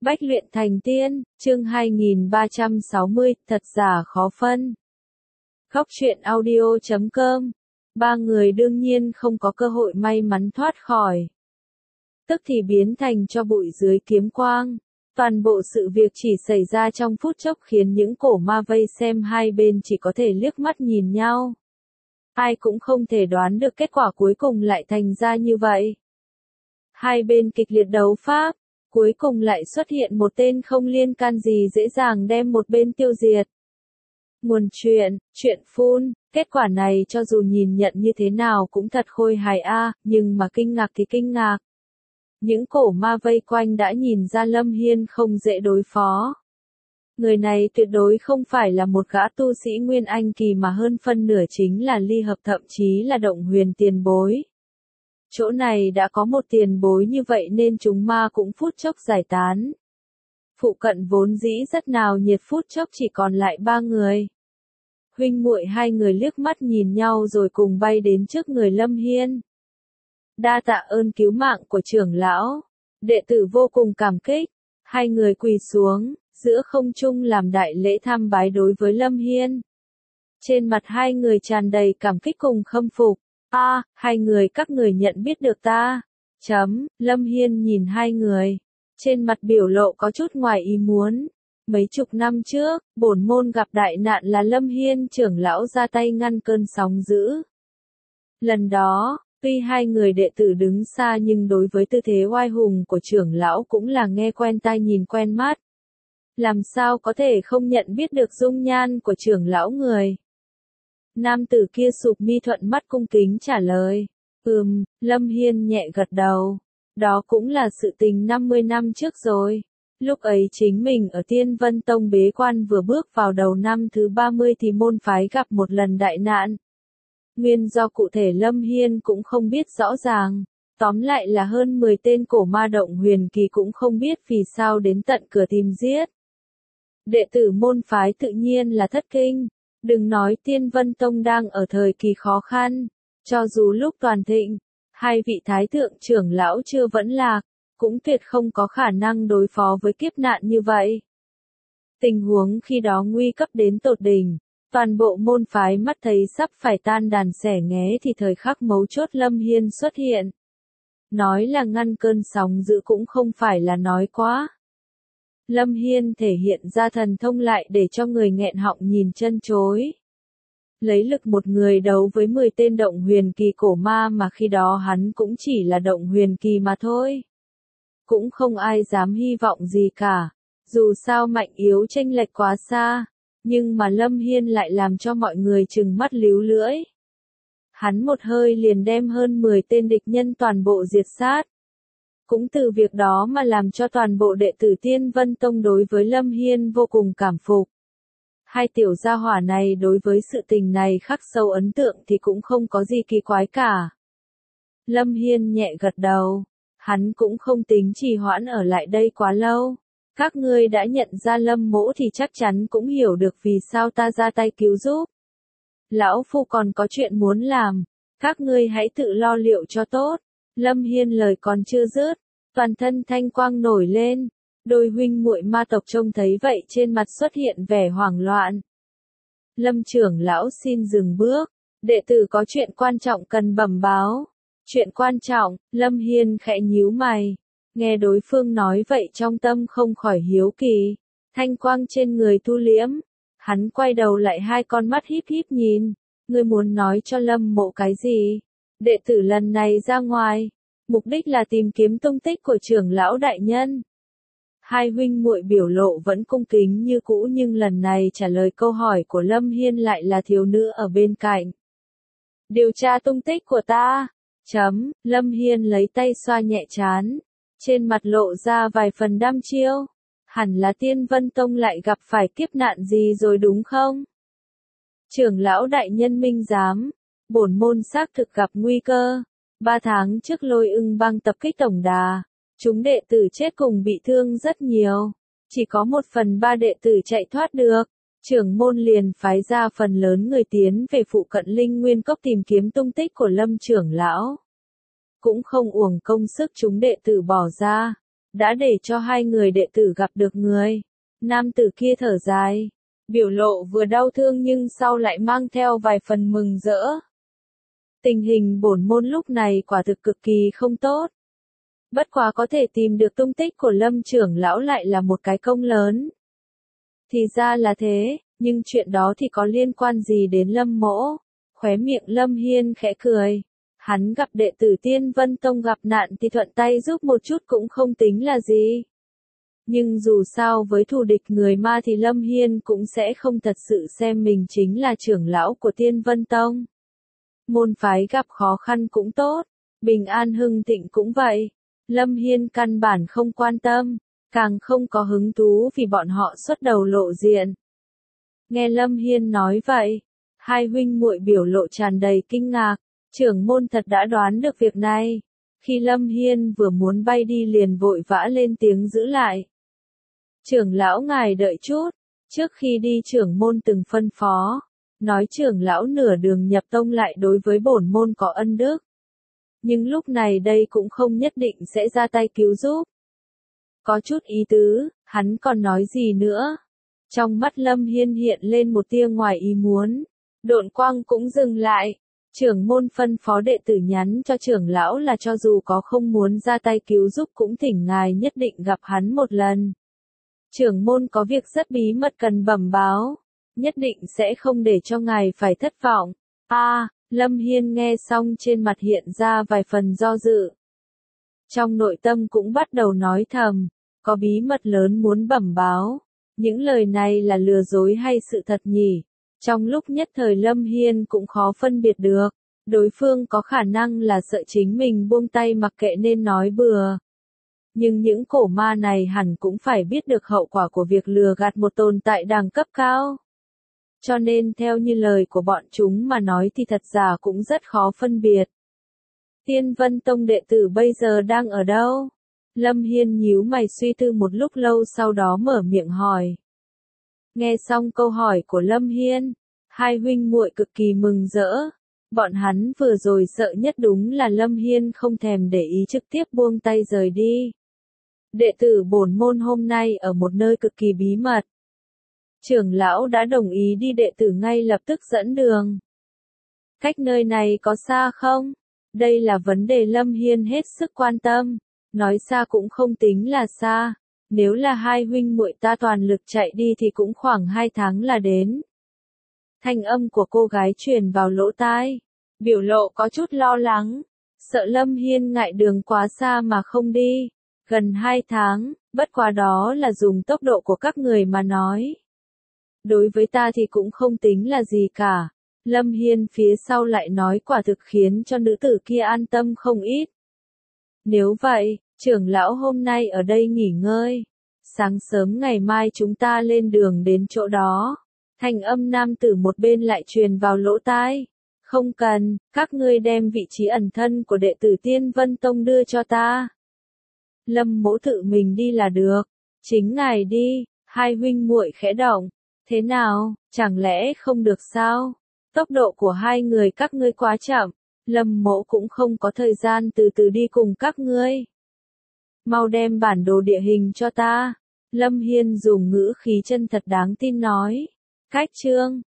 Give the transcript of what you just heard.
Bách luyện thành tiên, chương 2360, thật giả khó phân. Khóc chuyện audio.com. Ba người đương nhiên không có cơ hội may mắn thoát khỏi. Tức thì biến thành cho bụi dưới kiếm quang. Toàn bộ sự việc chỉ xảy ra trong phút chốc khiến những cổ ma vây xem hai bên chỉ có thể liếc mắt nhìn nhau. Ai cũng không thể đoán được kết quả cuối cùng lại thành ra như vậy. Hai bên kịch liệt đấu pháp. Cuối cùng lại xuất hiện một tên không liên can gì dễ dàng đem một bên tiêu diệt. Nguồn chuyện phun, kết quả này cho dù nhìn nhận như thế nào cũng thật khôi hài nhưng mà kinh ngạc thì kinh ngạc. Những cổ ma vây quanh đã nhìn ra Lâm Hiên không dễ đối phó. Người này tuyệt đối không phải là một gã tu sĩ Nguyên Anh kỳ mà hơn phân nửa chính là ly hợp, thậm chí là động huyền tiền bối. Chỗ này đã có một tiền bối như vậy nên chúng ma cũng phút chốc giải tán. Phụ cận vốn dĩ rất nào nhiệt, phút chốc chỉ còn lại ba người. Huynh muội hai người liếc mắt nhìn nhau rồi cùng bay đến trước người Lâm Hiên. Đa tạ ơn cứu mạng của trưởng lão. Đệ tử vô cùng cảm kích. Hai người quỳ xuống, giữa không trung làm đại lễ tham bái đối với Lâm Hiên. Trên mặt hai người tràn đầy cảm kích cùng khâm phục. Hai người các người nhận biết được ta. Lâm Hiên nhìn hai người. Trên mặt biểu lộ có chút ngoài ý muốn. Mấy chục năm trước, bổn môn gặp đại nạn là Lâm Hiên trưởng lão ra tay ngăn cơn sóng dữ. Lần đó, tuy hai người đệ tử đứng xa nhưng đối với tư thế oai hùng của trưởng lão cũng là nghe quen tai nhìn quen mắt. Làm sao có thể không nhận biết được dung nhan của trưởng lão người. Nam tử kia sụp mi thuận mắt cung kính trả lời. Lâm Hiên nhẹ gật đầu. Đó cũng là sự tình 50 năm trước rồi. Lúc ấy chính mình ở Tiên Vân Tông bế quan vừa bước vào đầu năm thứ 30 thì môn phái gặp một lần đại nạn. Nguyên do cụ thể Lâm Hiên cũng không biết rõ ràng. Tóm lại là hơn 10 tên cổ ma động huyền kỳ cũng không biết vì sao đến tận cửa tìm giết. Đệ tử môn phái tự nhiên là thất kinh. Đừng nói Tiên Vân Tông đang ở thời kỳ khó khăn, cho dù lúc toàn thịnh, hai vị thái thượng trưởng lão chưa vẫn lạc, cũng tuyệt không có khả năng đối phó với kiếp nạn như vậy. Tình huống khi đó nguy cấp đến tột đỉnh, toàn bộ môn phái mắt thấy sắp phải tan đàn xẻ nghé thì thời khắc mấu chốt Lâm Hiên xuất hiện. Nói là ngăn cơn sóng dữ cũng không phải là nói quá. Lâm Hiên thể hiện ra thần thông lại để cho người nghẹn họng nhìn chân chối. Lấy lực một người đấu với 10 tên động huyền kỳ cổ ma mà khi đó hắn cũng chỉ là động huyền kỳ mà thôi. Cũng không ai dám hy vọng gì cả. Dù sao mạnh yếu chênh lệch quá xa. Nhưng mà Lâm Hiên lại làm cho mọi người trừng mắt líu lưỡi. Hắn một hơi liền đem hơn 10 tên địch nhân toàn bộ diệt sát. Cũng từ việc đó mà làm cho toàn bộ đệ tử Tiên Vân Tông đối với Lâm Hiên vô cùng cảm phục. Hai tiểu gia hỏa này đối với sự tình này khắc sâu ấn tượng thì cũng không có gì kỳ quái cả. Lâm Hiên nhẹ gật đầu. Hắn cũng không tính trì hoãn ở lại đây quá lâu. Các ngươi đã nhận ra Lâm mỗ thì chắc chắn cũng hiểu được vì sao ta ra tay cứu giúp. Lão phu còn có chuyện muốn làm. Các ngươi hãy tự lo liệu cho tốt. Lâm Hiên lời còn chưa dứt, toàn thân thanh quang nổi lên. Đôi huynh muội ma tộc trông thấy vậy trên mặt xuất hiện vẻ hoảng loạn. Lâm trưởng lão xin dừng bước, đệ tử có chuyện quan trọng cần bẩm báo. Chuyện quan trọng, Lâm Hiên khẽ nhíu mày. Nghe đối phương nói vậy trong tâm không khỏi hiếu kỳ. Thanh quang trên người thu liễm. Hắn quay đầu lại hai con mắt híp híp nhìn. Ngươi muốn nói cho Lâm mộ cái gì? Đệ tử lần này ra ngoài, mục đích là tìm kiếm tung tích của trưởng lão đại nhân. Hai huynh muội biểu lộ vẫn cung kính như cũ nhưng lần này trả lời câu hỏi của Lâm Hiên lại là thiếu nữ ở bên cạnh. Điều tra tung tích của ta. Lâm Hiên lấy tay xoa nhẹ trán. Trên mặt lộ ra vài phần đăm chiêu. Hẳn là Tiên Vân Tông lại gặp phải kiếp nạn gì rồi đúng không? Trưởng lão đại nhân minh giám. Bổn môn xác thực gặp nguy cơ. 3 tháng trước Lôi Ưng Bang tập kích tổng đà. Chúng đệ tử chết cùng bị thương rất nhiều. Chỉ có 1/3 đệ tử chạy thoát được. Trưởng môn liền phái ra phần lớn người tiến về phụ cận Linh Nguyên Cốc tìm kiếm tung tích của Lâm trưởng lão. Cũng không uổng công sức chúng đệ tử bỏ ra. đã để cho hai người đệ tử gặp được người. Nam tử kia thở dài, biểu lộ vừa đau thương nhưng sau lại mang theo vài phần mừng rỡ. Tình hình bổn môn lúc này quả thực cực kỳ không tốt. Bất quá có thể tìm được tung tích của Lâm trưởng lão lại là một cái công lớn. Thì ra là thế, nhưng chuyện đó thì có liên quan gì đến Lâm mỗ? Khóe miệng Lâm Hiên khẽ cười. Hắn gặp đệ tử Tiên Vân Tông gặp nạn thì thuận tay giúp một chút cũng không tính là gì. Nhưng dù sao với thù địch người ma thì Lâm Hiên cũng sẽ không thật sự xem mình chính là trưởng lão của Tiên Vân Tông. Môn phái gặp khó khăn cũng tốt, bình an hưng thịnh cũng vậy. Lâm Hiên căn bản không quan tâm, càng không có hứng thú vì bọn họ xuất đầu lộ diện. Nghe Lâm Hiên nói vậy, hai huynh muội biểu lộ tràn đầy kinh ngạc, trưởng môn thật đã đoán được việc này. Khi Lâm Hiên vừa muốn bay đi liền vội vã lên tiếng giữ lại. Trưởng lão ngài đợi chút, trước khi đi trưởng môn từng phân phó, nói trưởng lão nửa đường nhập tông lại đối với bổn môn có ân đức. Nhưng lúc này đây cũng không nhất định sẽ ra tay cứu giúp. Có chút ý tứ, hắn còn nói gì nữa? Trong mắt Lâm Hiên hiện lên một tia ngoài ý muốn. Độn quang cũng dừng lại. Trưởng môn phân phó đệ tử nhắn cho trưởng lão là cho dù có không muốn ra tay cứu giúp cũng thỉnh ngài nhất định gặp hắn một lần. Trưởng môn có việc rất bí mật cần bẩm báo. Nhất định sẽ không để cho ngài phải thất vọng. Lâm Hiên nghe xong trên mặt hiện ra vài phần do dự. Trong nội tâm cũng bắt đầu nói thầm, có bí mật lớn muốn bẩm báo. Những lời này là lừa dối hay sự thật nhỉ? Trong lúc nhất thời Lâm Hiên cũng khó phân biệt được. Đối phương có khả năng là sợ chính mình buông tay mặc kệ nên nói bừa. Nhưng những cổ ma này hẳn cũng phải biết được hậu quả của việc lừa gạt một tồn tại đẳng cấp cao. Cho nên theo như lời của bọn chúng mà nói thì thật giả cũng rất khó phân biệt. Tiên Vân Tông đệ tử bây giờ đang ở đâu? Lâm Hiên nhíu mày suy tư một lúc lâu sau đó mở miệng hỏi. Nghe xong câu hỏi của Lâm Hiên, hai huynh muội cực kỳ mừng rỡ. Bọn hắn vừa rồi sợ nhất đúng là Lâm Hiên không thèm để ý trực tiếp buông tay rời đi. Đệ tử bổn môn hôm nay ở một nơi cực kỳ bí mật. Trưởng lão đã đồng ý đi đệ tử ngay lập tức dẫn đường. Cách nơi này có xa không? Đây là vấn đề Lâm Hiên hết sức quan tâm. Nói xa cũng không tính là xa. Nếu là hai huynh muội ta toàn lực chạy đi thì cũng khoảng 2 tháng là đến. Thanh âm của cô gái truyền vào lỗ tai. Biểu lộ có chút lo lắng. Sợ Lâm Hiên ngại đường quá xa mà không đi. Gần 2 tháng, bất quá đó là dùng tốc độ của các người mà nói. Đối với ta thì cũng không tính là gì cả. Lâm Hiên phía sau lại nói quả thực khiến cho nữ tử kia an tâm không ít. Nếu vậy, trưởng lão hôm nay ở đây nghỉ ngơi. Sáng sớm ngày mai chúng ta lên đường đến chỗ đó. Thanh âm nam tử một bên lại truyền vào lỗ tai. Không cần, các ngươi đem vị trí ẩn thân của đệ tử Tiên Vân Tông đưa cho ta. Lâm mỗ tự mình đi là được. Chính ngài đi. Hai huynh muội khẽ động. Thế nào, chẳng lẽ không được sao? Tốc độ của hai người các ngươi quá chậm. Lâm mỗ cũng không có thời gian từ từ đi cùng các ngươi. Mau đem bản đồ địa hình cho ta. Lâm Hiên dùng ngữ khí chân thật đáng tin nói. Cách chương